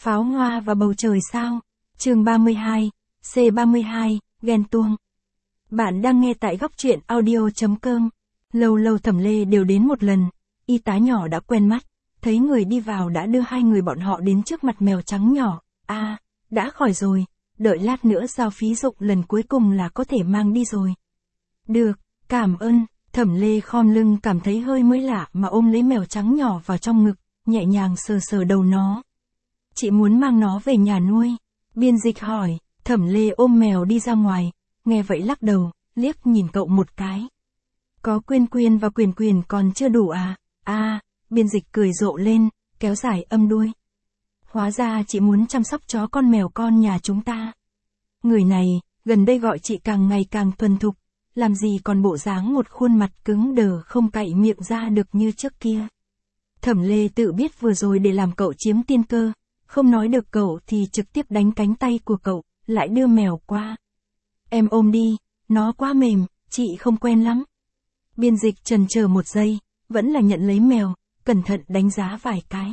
Pháo hoa và bầu trời sao? Chương 32, C32, ghen tuông. Bạn đang nghe tại góc truyện audio.com. Lâu lâu Thẩm Lê đều đến một lần, y tá nhỏ đã quen mắt, thấy người đi vào đã đưa hai người bọn họ đến trước mặt mèo trắng nhỏ. Đã khỏi rồi, đợi lát nữa giao phí dụng lần cuối cùng là có thể mang đi rồi. Được, cảm ơn. Thẩm Lê khom lưng cảm thấy hơi mới lạ mà ôm lấy mèo trắng nhỏ vào trong ngực, nhẹ nhàng sờ sờ đầu nó. Chị muốn mang nó về nhà nuôi. Biên dịch hỏi. Thẩm Lê ôm mèo đi ra ngoài, nghe vậy lắc đầu, liếc nhìn cậu một cái. Có Quyên Quyên và Quyền Quyền còn chưa đủ à? Biên dịch cười rộ lên, kéo dài âm đuôi. Hóa ra chị muốn chăm sóc chó con mèo con nhà chúng ta. Người này, gần đây gọi chị càng ngày càng thuần thục, làm gì còn bộ dáng một khuôn mặt cứng đờ không cạy miệng ra được như trước kia. Thẩm Lê tự biết vừa rồi để làm cậu chiếm tiên cơ, không nói được cậu thì trực tiếp đánh cánh tay của cậu, lại đưa mèo qua. Em ôm đi, nó quá mềm, chị không quen lắm. Biên dịch chần chờ một giây, vẫn là nhận lấy mèo, cẩn thận đánh giá vài cái.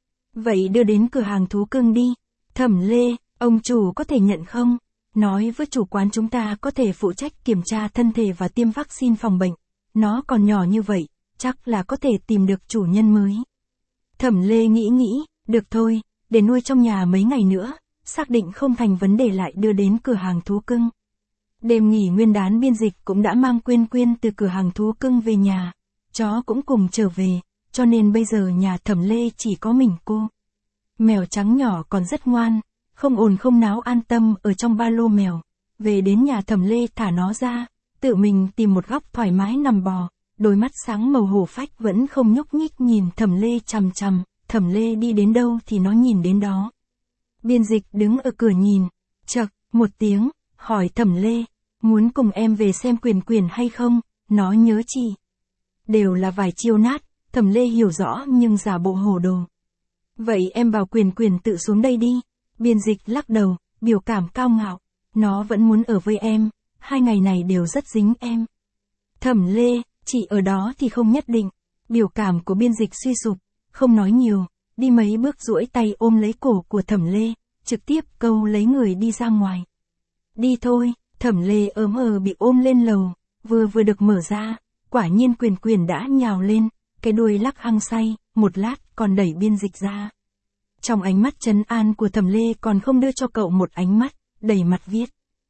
Vậy đưa đến cửa hàng thú cưng đi. Thẩm Lê, ông chủ có thể nhận không? Nói với chủ quán chúng ta có thể phụ trách kiểm tra thân thể và tiêm vaccine phòng bệnh. Nó còn nhỏ như vậy, chắc là có thể tìm được chủ nhân mới. Thẩm Lê nghĩ, được thôi, để nuôi trong nhà mấy ngày nữa, xác định không thành vấn đề lại đưa đến cửa hàng thú cưng. Đêm nghỉ nguyên đán biên dịch cũng đã mang Quyên Quyên từ cửa hàng thú cưng về nhà, chó cũng cùng trở về, cho nên bây giờ nhà Thẩm Lê chỉ có mình cô. Mèo trắng nhỏ còn rất ngoan, không ồn không náo an tâm ở trong ba lô mèo. Về đến nhà Thẩm Lê thả nó ra, tự mình tìm một góc thoải mái nằm bò, đôi mắt sáng màu hổ phách vẫn không nhúc nhích nhìn Thẩm Lê chằm chằm. Thẩm Lê đi đến đâu thì nó nhìn đến đó. Biên dịch đứng ở cửa nhìn, chậc, một tiếng, hỏi Thẩm Lê, muốn cùng em về xem Quyền Quyền hay không, nó nhớ chị. Đều là vài chiêu nát, Thẩm Lê hiểu rõ nhưng giả bộ hồ đồ. Vậy em bảo Quyền Quyền tự xuống đây đi. Biên dịch lắc đầu, biểu cảm cao ngạo, nó vẫn muốn ở với em, 2 ngày này đều rất dính em. Thẩm Lê, chị ở đó thì không nhất định. Biểu cảm của biên dịch suy sụp, không nói nhiều, đi mấy bước duỗi tay ôm lấy cổ của Thẩm Lê, trực tiếp câu lấy người đi ra ngoài. Đi thôi. Thẩm Lê bị ôm lên lầu, vừa được mở ra, quả nhiên Quyền Quyền đã nhào lên, cái đuôi lắc hăng say, một lát còn đẩy biên dịch ra. Trong ánh mắt trấn an của Thẩm Lê còn không đưa cho cậu một ánh mắt, đầy mặt viết.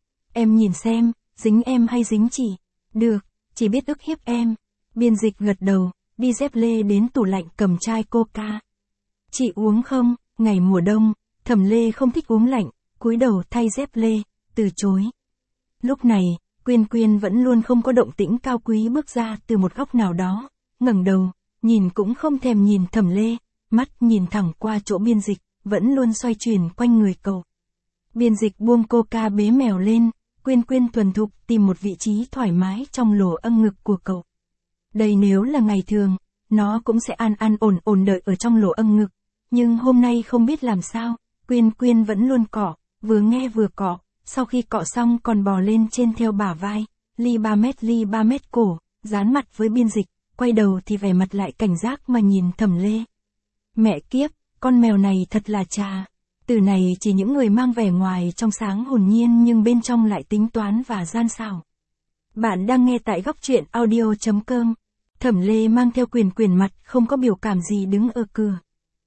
Em nhìn xem, dính em hay dính chị? Được, chỉ biết ức hiếp em. Biên dịch gật đầu, đi dép lê đến tủ lạnh cầm chai coca. Chị uống không? Ngày mùa đông, Thẩm Lê không thích uống lạnh, cúi đầu thay dép lê, từ chối. Lúc này, Quyên Quyên vẫn luôn không có động tĩnh cao quý bước ra từ một góc nào đó, ngẩng đầu, nhìn cũng không thèm nhìn Thẩm Lê, mắt nhìn thẳng qua chỗ biên dịch, vẫn luôn xoay chuyển quanh người cậu. Biên dịch buông coca bế mèo lên, Quyên Quyên thuần thục tìm một vị trí thoải mái trong lỗ âng ngực của cậu. Đây nếu là ngày thường, nó cũng sẽ an ổn đợi ở trong lỗ âng ngực, nhưng hôm nay không biết làm sao, Quyên Quyên vẫn luôn cọ, vừa nghe vừa cọ. Sau khi cọ xong còn bò lên trên theo bả vai, ly 3 mét cổ, dán mặt với biên dịch, quay đầu thì vẻ mặt lại cảnh giác mà nhìn Thẩm Lê. Mẹ kiếp, con mèo này thật là trà. Từ này chỉ những người mang vẻ ngoài trong sáng hồn nhiên nhưng bên trong lại tính toán và gian xảo. Bạn đang nghe tại góc truyện audio.com. Thẩm Lê mang theo Quyền Quyền mặt không có biểu cảm gì đứng ở cửa.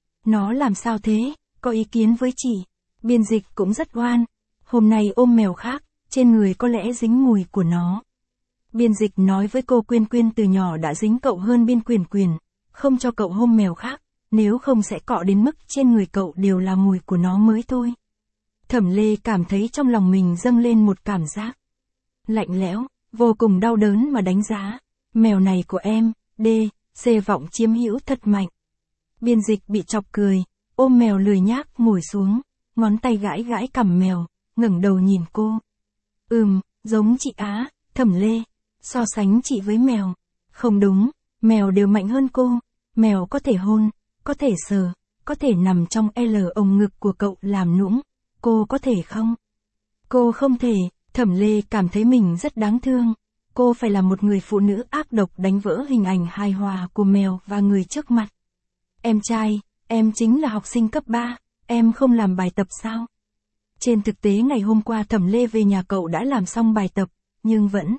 Nó làm sao thế, có ý kiến với chị? Biên dịch cũng rất oan. Hôm nay ôm mèo khác, trên người có lẽ dính mùi của nó. Biên dịch nói với cô Quyên Quyên từ nhỏ đã dính cậu hơn biên Quyền Quyền, không cho cậu ôm mèo khác, nếu không sẽ cọ đến mức trên người cậu đều là mùi của nó mới thôi. Thẩm Lê cảm thấy trong lòng mình dâng lên một cảm giác lạnh lẽo, vô cùng đau đớn mà đánh giá. Mèo này của em, C vọng chiếm hữu thật mạnh. Biên dịch bị chọc cười, ôm mèo lười nhác ngồi xuống, ngón tay gãi cằm mèo. Ngẩng đầu nhìn cô. Giống chị á. Thẩm Lê, so sánh chị với mèo. Không đúng, mèo đều mạnh hơn cô. Mèo có thể hôn, có thể sờ, có thể nằm trong ống ngực của cậu làm nũng. Cô có thể không? Cô không thể. Thẩm Lê cảm thấy mình rất đáng thương. Cô phải là một người phụ nữ ác độc đánh vỡ hình ảnh hài hòa của mèo và người trước mặt. Em trai, em chính là học sinh cấp 3. em không làm bài tập sao? Trên thực tế ngày hôm qua Thẩm Lê về nhà cậu đã làm xong bài tập, nhưng vẫn...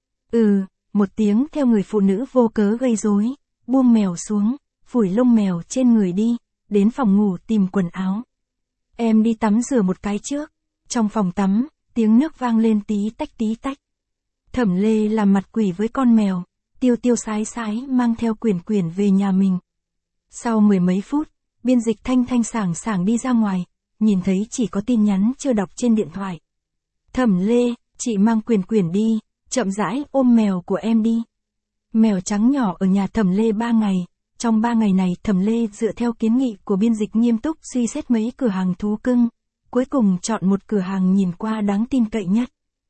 một tiếng theo người phụ nữ vô cớ gây rối, buông mèo xuống, phủi lông mèo trên người đi, đến phòng ngủ tìm quần áo. Em đi tắm rửa một cái trước. Trong phòng tắm, tiếng nước vang lên tí tách. Thẩm Lê làm mặt quỷ với con mèo, tiêu sái mang theo quyển về nhà mình. Sau mười mấy phút, biên dịch thanh sảng đi ra ngoài, nhìn thấy chỉ có tin nhắn chưa đọc trên điện thoại. Thẩm Lê, chị mang quyển đi, chậm rãi ôm mèo của em đi. Mèo trắng nhỏ ở nhà Thẩm Lê 3 ngày, trong 3 ngày này Thẩm Lê dựa theo kiến nghị của biên dịch nghiêm túc suy xét mấy cửa hàng thú cưng, cuối cùng chọn một cửa hàng nhìn qua đáng tin cậy nhất.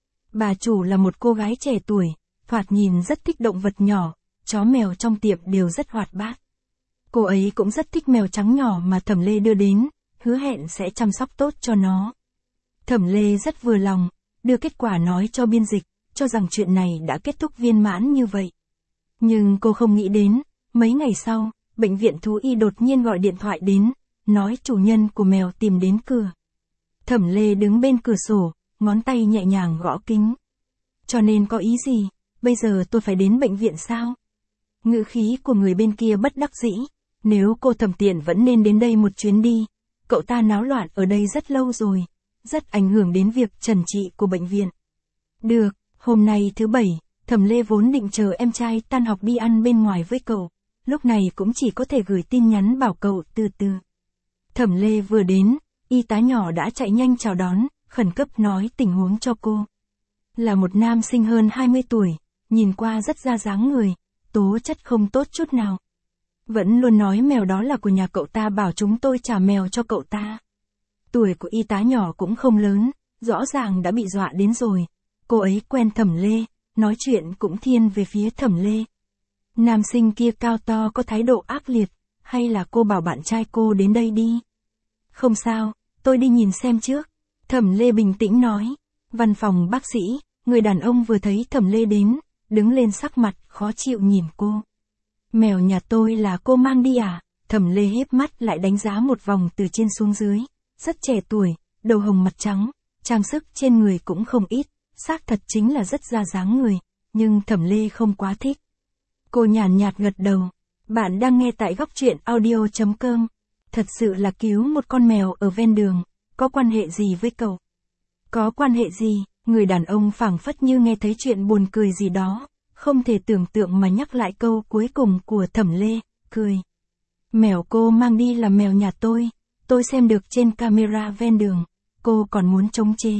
Bà chủ là một cô gái trẻ tuổi, thoạt nhìn rất thích động vật nhỏ, chó mèo trong tiệm đều rất hoạt bát. Cô ấy cũng rất thích mèo trắng nhỏ mà Thẩm Lê đưa đến, hứa hẹn sẽ chăm sóc tốt cho nó. Thẩm Lê rất vừa lòng, đưa kết quả nói cho biên dịch, cho rằng chuyện này đã kết thúc viên mãn như vậy. Nhưng cô không nghĩ đến, mấy ngày sau, bệnh viện thú y đột nhiên gọi điện thoại đến, nói chủ nhân của mèo tìm đến cửa. Thẩm Lê đứng bên cửa sổ, ngón tay nhẹ nhàng gõ kính. Cho nên có ý gì, bây giờ tôi phải đến bệnh viện sao? Ngữ khí của người bên kia bất đắc dĩ, nếu cô Thẩm Tiện vẫn nên đến đây một chuyến đi. Cậu ta náo loạn ở đây rất lâu rồi, rất ảnh hưởng đến việc trần trị của bệnh viện. Được, hôm nay thứ Bảy, Thẩm Lê vốn định chờ em trai tan học đi ăn bên ngoài với cậu, lúc này cũng chỉ có thể gửi tin nhắn bảo cậu từ từ. Thẩm Lê vừa đến, y tá nhỏ đã chạy nhanh chào đón, khẩn cấp nói tình huống cho cô. Là một nam sinh hơn 20 tuổi, nhìn qua rất ra dáng người, tố chất không tốt chút nào. Vẫn luôn nói mèo đó là của nhà cậu ta, bảo chúng tôi trả mèo cho cậu ta. Tuổi của y tá nhỏ cũng không lớn, rõ ràng đã bị dọa đến rồi. Cô ấy quen Thẩm Lê, nói chuyện cũng thiên về phía Thẩm Lê. Nam sinh kia cao to có thái độ ác liệt, hay là cô bảo bạn trai cô đến đây đi? Không sao, tôi đi nhìn xem trước. Thẩm Lê bình tĩnh nói. Văn phòng bác sĩ, người đàn ông vừa thấy Thẩm Lê đến, đứng lên sắc mặt khó chịu nhìn cô. Mèo nhà tôi là cô mang đi à? Thẩm Lê híp mắt lại đánh giá một vòng từ trên xuống dưới. Rất trẻ tuổi, đầu hồng mặt trắng, trang sức trên người cũng không ít, xác thật chính là rất ra dáng người, nhưng Thẩm Lê không quá thích. Cô nhàn nhạt gật đầu. Bạn đang nghe tại góc truyện audio.com. Thật sự là cứu một con mèo ở ven đường, có quan hệ gì với cậu? Có quan hệ gì? Người đàn ông phảng phất như nghe thấy chuyện buồn cười gì đó, không thể tưởng tượng mà nhắc lại câu cuối cùng của Thẩm Lê, cười. Mèo cô mang đi là mèo nhà tôi xem được trên camera ven đường, cô còn muốn chống chế.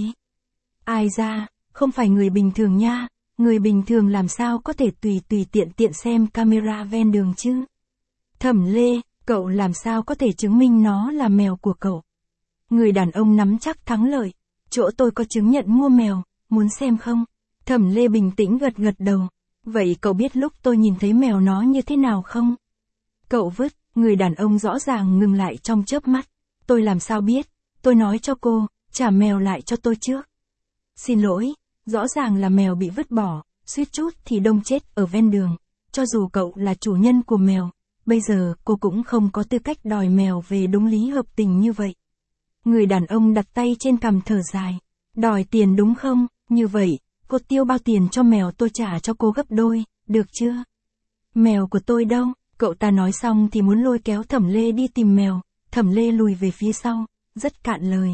Ai ra, không phải người bình thường nha, người bình thường làm sao có thể tùy tiện xem camera ven đường chứ? Thẩm Lê, cậu làm sao có thể chứng minh nó là mèo của cậu? Người đàn ông nắm chắc thắng lợi, chỗ tôi có chứng nhận mua mèo, muốn xem không? Thẩm Lê bình tĩnh gật đầu. Vậy cậu biết lúc tôi nhìn thấy mèo nó như thế nào không? Cậu vứt, người đàn ông rõ ràng ngừng lại trong chớp mắt. Tôi làm sao biết, tôi nói cho cô, trả mèo lại cho tôi trước. Xin lỗi, rõ ràng là mèo bị vứt bỏ, suýt chút thì đông chết ở ven đường. Cho dù cậu là chủ nhân của mèo, bây giờ cô cũng không có tư cách đòi mèo về đúng lý hợp tình như vậy. Người đàn ông đặt tay trên cằm thở dài. Đòi tiền đúng không? Như vậy, cô tiêu bao tiền cho mèo tôi trả cho cô gấp đôi, được chưa? Mèo của tôi đâu? Cậu ta nói xong thì muốn lôi kéo Thẩm Lê đi tìm mèo. Thẩm Lê lùi về phía sau, rất cạn lời.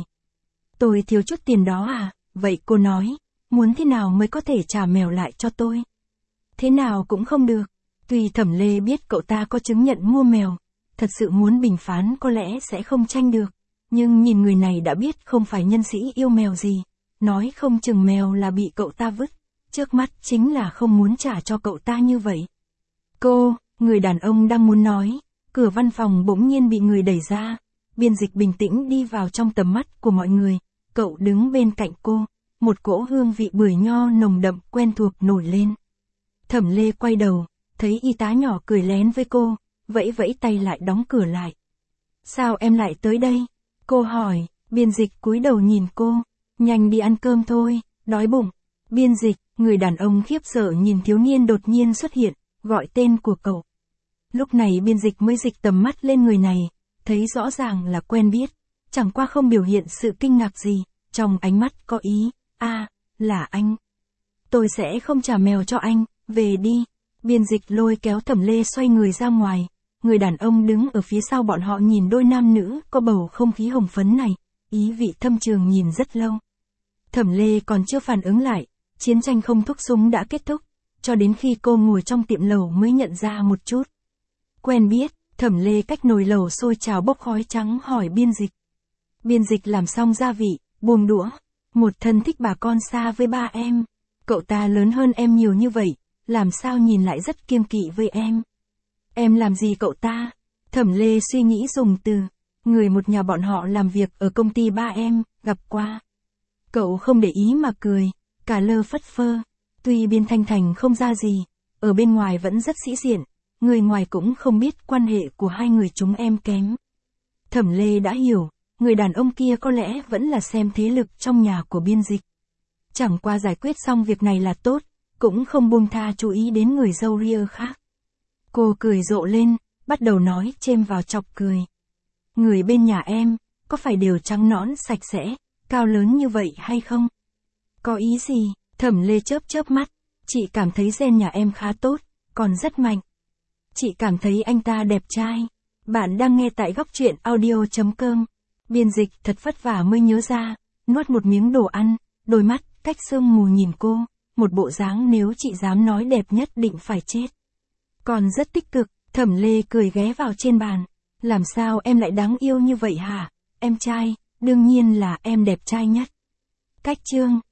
Tôi thiếu chút tiền đó à? Vậy cô nói, muốn thế nào mới có thể trả mèo lại cho tôi? Thế nào cũng không được. Tuy Thẩm Lê biết cậu ta có chứng nhận mua mèo, thật sự muốn bình phán có lẽ sẽ không tranh được. Nhưng nhìn người này đã biết không phải nhân sĩ yêu mèo gì, nói không chừng mèo là bị cậu ta vứt, trước mắt chính là không muốn trả cho cậu ta như vậy. Cô, người đàn ông đang muốn nói, cửa văn phòng bỗng nhiên bị người đẩy ra, biên dịch bình tĩnh đi vào trong tầm mắt của mọi người, cậu đứng bên cạnh cô, một cỗ hương vị bưởi nho nồng đậm quen thuộc nổi lên. Thẩm Lê quay đầu, thấy y tá nhỏ cười lén với cô, vẫy vẫy tay lại đóng cửa lại. Sao em lại tới đây? Cô hỏi, biên dịch cúi đầu nhìn cô, nhanh đi ăn cơm thôi, đói bụng. Biên dịch, người đàn ông khiếp sợ nhìn thiếu niên đột nhiên xuất hiện, gọi tên của cậu. Lúc này biên dịch mới dịch tầm mắt lên người này, thấy rõ ràng là quen biết, chẳng qua không biểu hiện sự kinh ngạc gì, trong ánh mắt có ý, là anh. Tôi sẽ không trả mèo cho anh, về đi. Biên dịch lôi kéo Thẩm Lê xoay người ra ngoài, người đàn ông đứng ở phía sau bọn họ nhìn đôi nam nữ có bầu không khí hồng phấn này, ý vị thâm trường nhìn rất lâu. Thẩm Lê còn chưa phản ứng lại, chiến tranh không thuốc súng đã kết thúc, cho đến khi cô ngồi trong tiệm lẩu mới nhận ra một chút. Quen biết, Thẩm Lê cách nồi lẩu sôi trào bốc khói trắng hỏi biên dịch. Biên dịch làm xong gia vị, buông đũa. Một thân thích bà con xa với ba em. Cậu ta lớn hơn em nhiều như vậy, làm sao nhìn lại rất kiêng kỵ với em. Em làm gì cậu ta? Thẩm Lê suy nghĩ dùng từ. Người một nhà bọn họ làm việc ở công ty ba em, gặp qua. Cậu không để ý mà cười, cả lơ phất phơ. Tuy Biên Thanh Thành không ra gì, ở bên ngoài vẫn rất sĩ diện, người ngoài cũng không biết quan hệ của hai người chúng em kém. Thẩm Lê đã hiểu, người đàn ông kia có lẽ vẫn là xem thế lực trong nhà của biên dịch. Chẳng qua giải quyết xong việc này là tốt, cũng không buông tha chú ý đến người dâu ria khác. Cô cười rộ lên, bắt đầu nói chêm vào chọc cười. Người bên nhà em, có phải đều trắng nõn sạch sẽ, cao lớn như vậy hay không? Có ý gì? Thẩm Lê chớp mắt, chị cảm thấy gen nhà em khá tốt, còn rất mạnh. Chị cảm thấy anh ta đẹp trai. Bạn đang nghe tại góc truyện audio.com. Biên dịch thật vất vả mới nhớ ra, nuốt một miếng đồ ăn, đôi mắt cách sương mù nhìn cô, một bộ dáng nếu chị dám nói đẹp nhất định phải chết. Còn rất tích cực, Thẩm Lê cười ghé vào trên bàn. Làm sao em lại đáng yêu như vậy hả? Em trai, đương nhiên là em đẹp trai nhất. Cách chương